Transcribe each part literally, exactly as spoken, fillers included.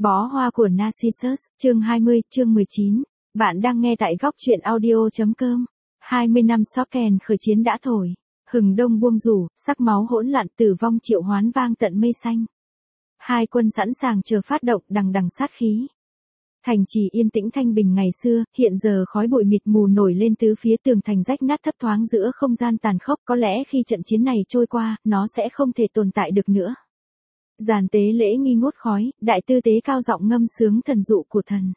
Bó hoa của Narcissus, chương hai mươi, chương mười chín. Bạn đang nghe tại góc truyện audio.com. hai mươi năm Sorken khởi chiến đã thổi. Hừng đông buông rủ, sắc máu hỗn loạn tử vong triệu hoán vang tận mây xanh. Hai quân sẵn sàng chờ phát động đằng đằng sát khí. Thành trì yên tĩnh thanh bình ngày xưa, hiện giờ khói bụi mịt mù nổi lên tứ phía, tường thành rách nát thấp thoáng giữa không gian tàn khốc. Có lẽ khi trận chiến này trôi qua, nó sẽ không thể tồn tại được nữa. Giàn tế lễ nghi ngút khói, đại tư tế cao giọng ngâm sướng thần dụ của thần.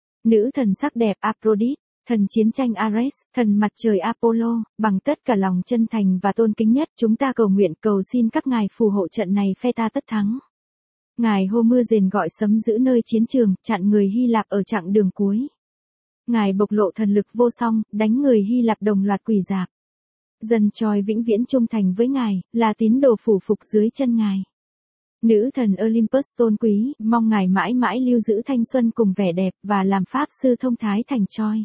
Nữ thần sắc đẹp Aphrodite, thần chiến tranh Ares, thần mặt trời Apollo, bằng tất cả lòng chân thành và tôn kính nhất, chúng ta cầu nguyện cầu xin các ngài phù hộ trận này phe ta tất thắng. Ngài hô mưa rền gọi sấm giữ nơi chiến trường, chặn người Hy Lạp ở chặng đường cuối. Ngài bộc lộ thần lực vô song, đánh người Hy Lạp đồng loạt quỳ rạp. Dân Troy vĩnh viễn trung thành với ngài, là tín đồ phủ phục dưới chân ngài. Nữ thần Olympus tôn quý, mong ngài mãi mãi lưu giữ thanh xuân cùng vẻ đẹp và làm pháp sư thông thái thành Troy.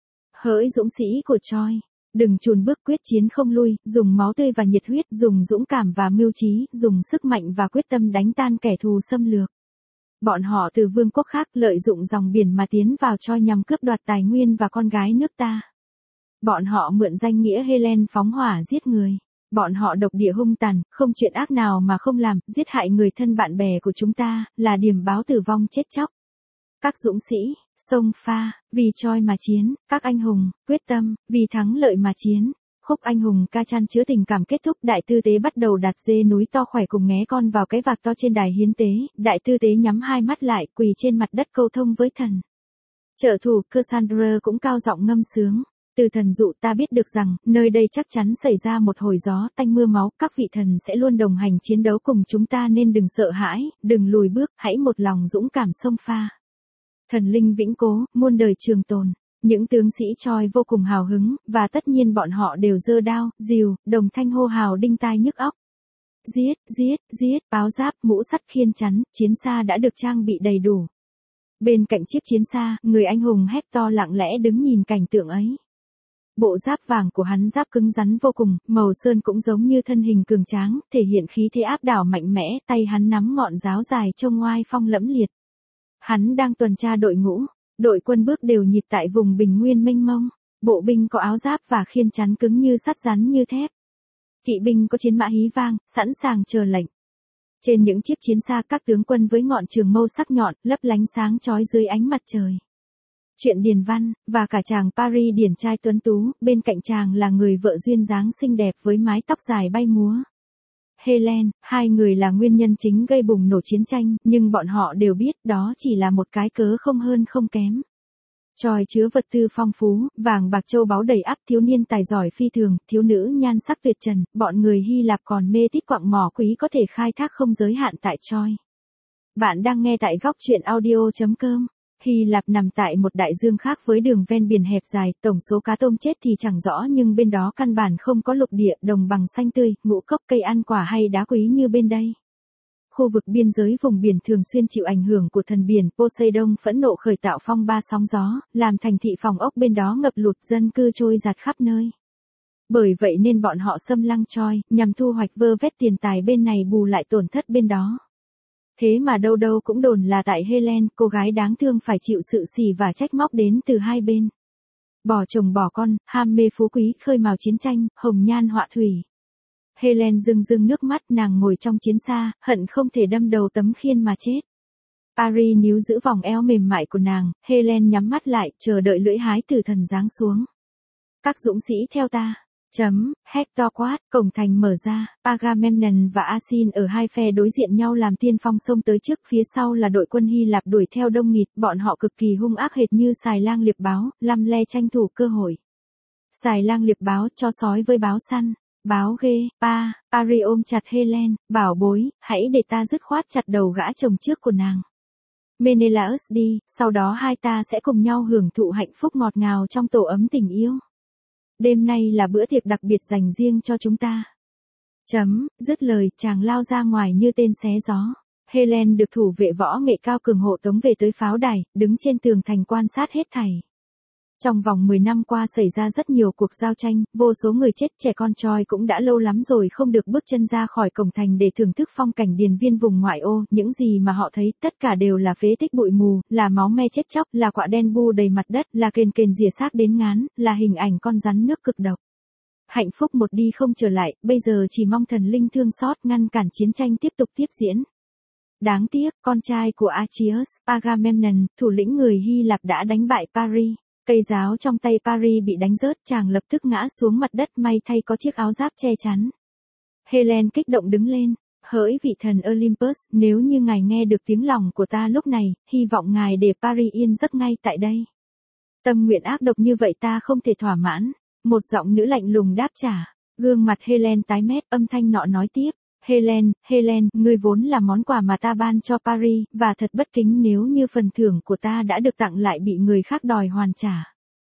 Hỡi dũng sĩ của Troy, đừng chùn bước quyết chiến không lui, dùng máu tươi và nhiệt huyết, dùng dũng cảm và mưu trí, dùng sức mạnh và quyết tâm đánh tan kẻ thù xâm lược. Bọn họ từ vương quốc khác lợi dụng dòng biển mà tiến vào Troy nhằm cướp đoạt tài nguyên và con gái nước ta. Bọn họ mượn danh nghĩa Helen phóng hỏa giết người. Bọn họ độc địa hung tàn, không chuyện ác nào mà không làm, giết hại người thân bạn bè của chúng ta, là điềm báo tử vong chết chóc. Các dũng sĩ, sông pha, vì Troy mà chiến, các anh hùng, quyết tâm, vì thắng lợi mà chiến. Khúc anh hùng ca chan chứa tình cảm kết thúc, đại tư tế bắt đầu đặt dê núi to khỏe cùng nghé con vào cái vạc to trên đài hiến tế, đại tư tế nhắm hai mắt lại, quỳ trên mặt đất câu thông với thần. Trợ thủ Cassandra cũng cao giọng ngâm sướng. Từ thần dụ ta biết được rằng, nơi đây chắc chắn xảy ra một hồi gió tanh mưa máu, các vị thần sẽ luôn đồng hành chiến đấu cùng chúng ta nên đừng sợ hãi, đừng lùi bước, hãy một lòng dũng cảm xông pha. Thần linh vĩnh cố, muôn đời trường tồn. Những tướng sĩ Troy vô cùng hào hứng, và tất nhiên bọn họ đều giơ đao, rìu, đồng thanh hô hào đinh tai nhức óc. Giết, giết, giết, áo giáp, mũ sắt khiên chắn, chiến xa đã được trang bị đầy đủ. Bên cạnh chiếc chiến xa, người anh hùng Hector lặng lẽ đứng nhìn cảnh tượng ấy. Bộ giáp vàng của hắn giáp cứng rắn vô cùng, màu sơn cũng giống như thân hình cường tráng, thể hiện khí thế áp đảo mạnh mẽ, tay hắn nắm ngọn giáo dài trông oai phong lẫm liệt. Hắn đang tuần tra đội ngũ, đội quân bước đều nhịp tại vùng bình nguyên mênh mông, bộ binh có áo giáp và khiên chắn cứng như sắt rắn như thép. Kỵ binh có chiến mã hí vang, sẵn sàng chờ lệnh. Trên những chiếc chiến xa các tướng quân với ngọn trường mâu sắc nhọn, lấp lánh sáng chói dưới ánh mặt trời. Chuyện điền văn, và cả chàng Paris điển trai tuấn tú, bên cạnh chàng là người vợ duyên dáng xinh đẹp với mái tóc dài bay múa. Helen, hai người là nguyên nhân chính gây bùng nổ chiến tranh, nhưng bọn họ đều biết đó chỉ là một cái cớ không hơn không kém. Troy chứa vật tư phong phú, vàng bạc châu báu đầy ắp, thiếu niên tài giỏi phi thường, thiếu nữ nhan sắc tuyệt trần, bọn người Hy Lạp còn mê tít quặng mỏ quý có thể khai thác không giới hạn tại Troy. Bạn đang nghe tại góc truyện audio.com. Hy Lạp nằm tại một đại dương khác với đường ven biển hẹp dài, tổng số cá tôm chết thì chẳng rõ nhưng bên đó căn bản không có lục địa, đồng bằng xanh tươi, ngũ cốc cây ăn quả hay đá quý như bên đây. Khu vực biên giới vùng biển thường xuyên chịu ảnh hưởng của thần biển Poseidon phẫn nộ khởi tạo phong ba sóng gió, làm thành thị phòng ốc bên đó ngập lụt, dân cư trôi giạt khắp nơi. Bởi vậy nên bọn họ xâm lăng Troy, nhằm thu hoạch vơ vét tiền tài bên này bù lại tổn thất bên đó. Thế mà đâu đâu cũng đồn là tại Helen, cô gái đáng thương phải chịu sự xỉ và trách móc đến từ hai bên. Bỏ chồng bỏ con, ham mê phú quý, khơi mào chiến tranh, hồng nhan họa thủy. Helen rưng rưng nước mắt, nàng ngồi trong chiến xa, hận không thể đâm đầu tấm khiên mà chết. Paris níu giữ vòng eo mềm mại của nàng, Helen nhắm mắt lại, chờ đợi lưỡi hái tử thần giáng xuống. Các dũng sĩ theo ta. Chấm, Hector quát, cổng thành mở ra, Agamemnon và Asin ở hai phe đối diện nhau làm tiên phong xông tới trước, phía sau là đội quân Hy Lạp đuổi theo đông nghịt, bọn họ cực kỳ hung ác hệt như xài lang liệp báo, lăm le tranh thủ cơ hội. Xài lang liệp báo cho sói với báo săn, báo ghê, pa, Paris ôm chặt Helen, bảo bối, hãy để ta dứt khoát chặt đầu gã chồng trước của nàng. Menelaus đi, sau đó hai ta sẽ cùng nhau hưởng thụ hạnh phúc ngọt ngào trong tổ ấm tình yêu. Đêm nay là bữa tiệc đặc biệt dành riêng cho chúng ta. Chấm, dứt lời, chàng lao ra ngoài như tên xé gió. Helen được thủ vệ võ nghệ cao cường hộ tống về tới pháo đài, đứng trên tường thành quan sát hết thảy. Trong vòng mười năm qua xảy ra rất nhiều cuộc giao tranh, vô số người chết, trẻ con Troy cũng đã lâu lắm rồi không được bước chân ra khỏi cổng thành để thưởng thức phong cảnh điền viên vùng ngoại ô, những gì mà họ thấy, tất cả đều là phế tích bụi mù, là máu me chết chóc, là quạ đen bu đầy mặt đất, là kền kền rỉa xác đến ngán, là hình ảnh con rắn nước cực độc. Hạnh phúc một đi không trở lại, bây giờ chỉ mong thần linh thương xót ngăn cản chiến tranh tiếp tục tiếp diễn. Đáng tiếc, con trai của Achios, Agamemnon, thủ lĩnh người Hy Lạp đã đánh bại Paris. Cây giáo trong tay Paris bị đánh rớt, chàng lập tức ngã xuống mặt đất, may thay có chiếc áo giáp che chắn. Helen kích động đứng lên, hỡi vị thần Olympus, nếu như ngài nghe được tiếng lòng của ta lúc này, hy vọng ngài để Paris yên giấc ngay tại đây. Tâm nguyện ác độc như vậy ta không thể thỏa mãn. Một giọng nữ lạnh lùng đáp trả. Gương mặt Helen tái mét, âm thanh nọ nói tiếp. Helen, Helen, ngươi vốn là món quà mà ta ban cho Paris, và thật bất kính nếu như phần thưởng của ta đã được tặng lại bị người khác đòi hoàn trả.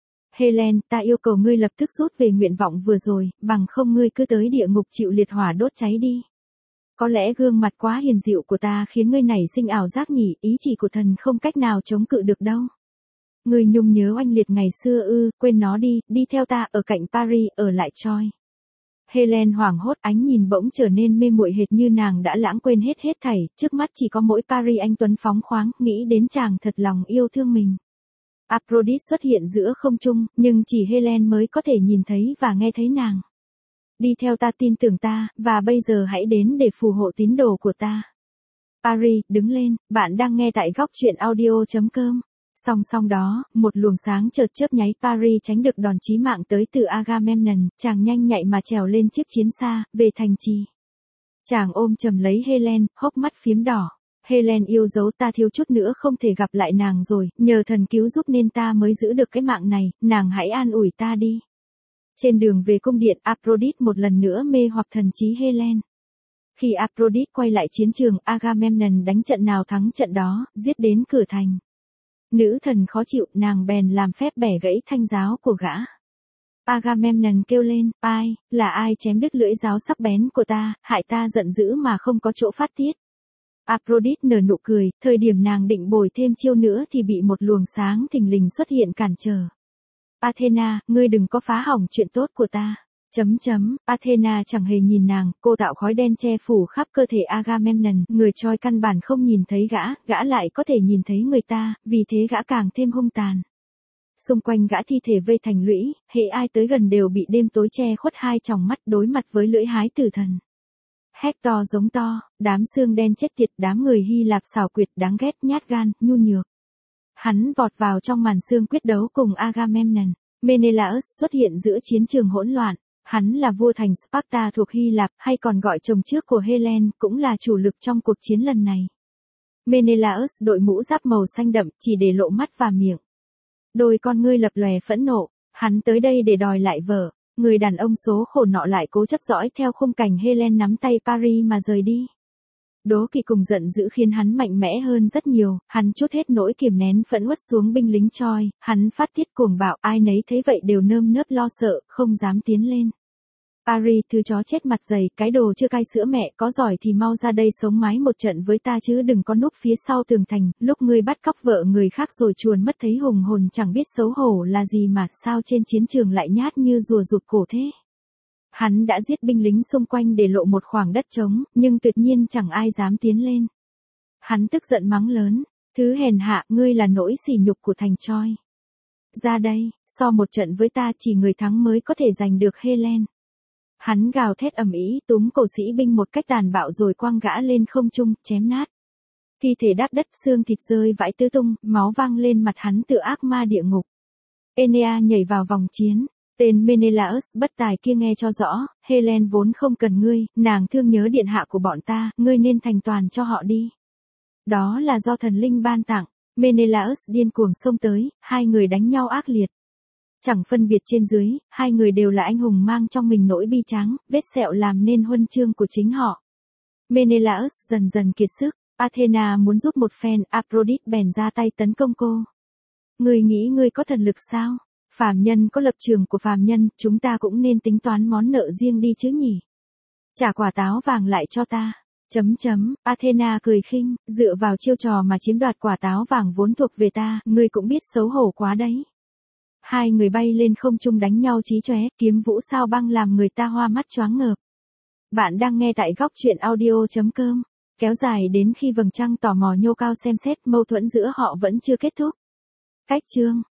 Helen, ta yêu cầu ngươi lập tức rút về nguyện vọng vừa rồi, bằng không ngươi cứ tới địa ngục chịu liệt hỏa đốt cháy đi. Có lẽ gương mặt quá hiền dịu của ta khiến ngươi nảy sinh ảo giác nhỉ, ý chỉ của thần không cách nào chống cự được đâu. Ngươi nhung nhớ oanh liệt ngày xưa ư, quên nó đi, đi theo ta, ở cạnh Paris, ở lại Troy. Helen hoảng hốt, ánh nhìn bỗng trở nên mê muội hệt như nàng đã lãng quên hết hết thảy, trước mắt chỉ có mỗi Paris anh tuấn phóng khoáng, nghĩ đến chàng thật lòng yêu thương mình. Aphrodite xuất hiện giữa không trung, nhưng chỉ Helen mới có thể nhìn thấy và nghe thấy nàng. Đi theo ta, tin tưởng ta, và bây giờ hãy đến để phù hộ tín đồ của ta. Paris, đứng lên, bạn đang nghe tại góc truyện audio chấm com. Song song đó, một luồng sáng chợt chớp nháy, Paris tránh được đòn chí mạng tới từ Agamemnon, chàng nhanh nhạy mà trèo lên chiếc chiến xa, về thành trì. Chàng ôm chầm lấy Helen, hốc mắt phím đỏ. Helen yêu dấu, ta thiếu chút nữa không thể gặp lại nàng rồi, nhờ thần cứu giúp nên ta mới giữ được cái mạng này, nàng hãy an ủi ta đi. Trên đường về cung điện, Aphrodite một lần nữa mê hoặc thần trí Helen. Khi Aphrodite quay lại chiến trường, Agamemnon đánh trận nào thắng trận đó, giết đến cửa thành. Nữ thần khó chịu, nàng bèn làm phép bẻ gãy thanh giáo của gã. Agamemnon kêu lên, ai, là ai chém đứt lưỡi giáo sắc bén của ta, hại ta giận dữ mà không có chỗ phát tiết. Aphrodite nở nụ cười, thời điểm nàng định bồi thêm chiêu nữa thì bị một luồng sáng thình lình xuất hiện cản trở. Athena, ngươi đừng có phá hỏng chuyện tốt của ta. Chấm chấm, Athena chẳng hề nhìn nàng, cô tạo khói đen che phủ khắp cơ thể Agamemnon, người Troy căn bản không nhìn thấy gã, gã lại có thể nhìn thấy người ta, vì thế gã càng thêm hung tàn. Xung quanh gã thi thể vây thành lũy, hễ ai tới gần đều bị đêm tối che khuất hai tròng mắt, đối mặt với lưỡi hái tử thần. Hector giống to, đám xương đen chết tiệt, đám người Hy Lạp xảo quyệt, đáng ghét, nhát gan, nhu nhược. Hắn vọt vào trong màn xương quyết đấu cùng Agamemnon. Menelaus xuất hiện giữa chiến trường hỗn loạn. Hắn là vua thành Sparta thuộc Hy Lạp, hay còn gọi chồng trước của Helen, cũng là chủ lực trong cuộc chiến lần này. Menelaus đội mũ giáp màu xanh đậm, chỉ để lộ mắt và miệng. Đôi con ngươi lập lòe phẫn nộ, hắn tới đây để đòi lại vợ. Người đàn ông số khổ nọ lại cố chấp dõi theo khung cảnh Helen nắm tay Paris mà rời đi. Đố kỵ cùng giận dữ khiến hắn mạnh mẽ hơn rất nhiều, hắn trút hết nỗi kiềm nén phẫn uất xuống binh lính Troy, hắn phát tiết cuồng bạo, ai nấy thấy vậy đều nơm nớp lo sợ, không dám tiến lên. Paris, thứ chó chết mặt dày, cái đồ chưa cai sữa mẹ, có giỏi thì mau ra đây sống mái một trận với ta chứ đừng có núp phía sau tường thành, lúc ngươi bắt cóc vợ người khác rồi chuồn mất thấy hùng hồn chẳng biết xấu hổ là gì mà sao trên chiến trường lại nhát như rùa rụt cổ thế. Hắn đã giết binh lính xung quanh để lộ một khoảng đất trống, nhưng tuyệt nhiên chẳng ai dám tiến lên. Hắn tức giận mắng lớn, thứ hèn hạ, ngươi là nỗi sỉ nhục của thành Troy. Ra đây, so một trận với ta chỉ người thắng mới có thể giành được Helen. Hắn gào thét ầm ĩ, túm cổ sĩ binh một cách tàn bạo rồi quăng gã lên không trung, chém nát. Thi thể đáp đất, xương thịt rơi vãi tứ tung, máu văng lên mặt hắn tựa ác ma địa ngục. Enea nhảy vào vòng chiến. Tên Menelaus bất tài kia nghe cho rõ, Helen vốn không cần ngươi, nàng thương nhớ điện hạ của bọn ta, ngươi nên thành toàn cho họ đi. Đó là do thần linh ban tặng. Menelaus điên cuồng xông tới, hai người đánh nhau ác liệt. Chẳng phân biệt trên dưới, hai người đều là anh hùng mang trong mình nỗi bi tráng, vết sẹo làm nên huân chương của chính họ. Menelaus dần dần kiệt sức, Athena muốn giúp một phen, Aphrodite bèn ra tay tấn công cô. Ngươi nghĩ ngươi có thần lực sao? Phàm nhân có lập trường của phàm nhân, chúng ta cũng nên tính toán món nợ riêng đi chứ nhỉ? Trả quả táo vàng lại cho ta. Chấm chấm, Athena cười khinh, dựa vào chiêu trò mà chiếm đoạt quả táo vàng vốn thuộc về ta, ngươi cũng biết xấu hổ quá đấy. Hai người bay lên không trung đánh nhau chí chóe, kiếm vũ sao băng làm người ta hoa mắt choáng ngợp. Bạn đang nghe tại góc chuyện audio.com. Kéo dài đến khi vầng trăng tò mò nhô cao xem xét, mâu thuẫn giữa họ vẫn chưa kết thúc. Cách chương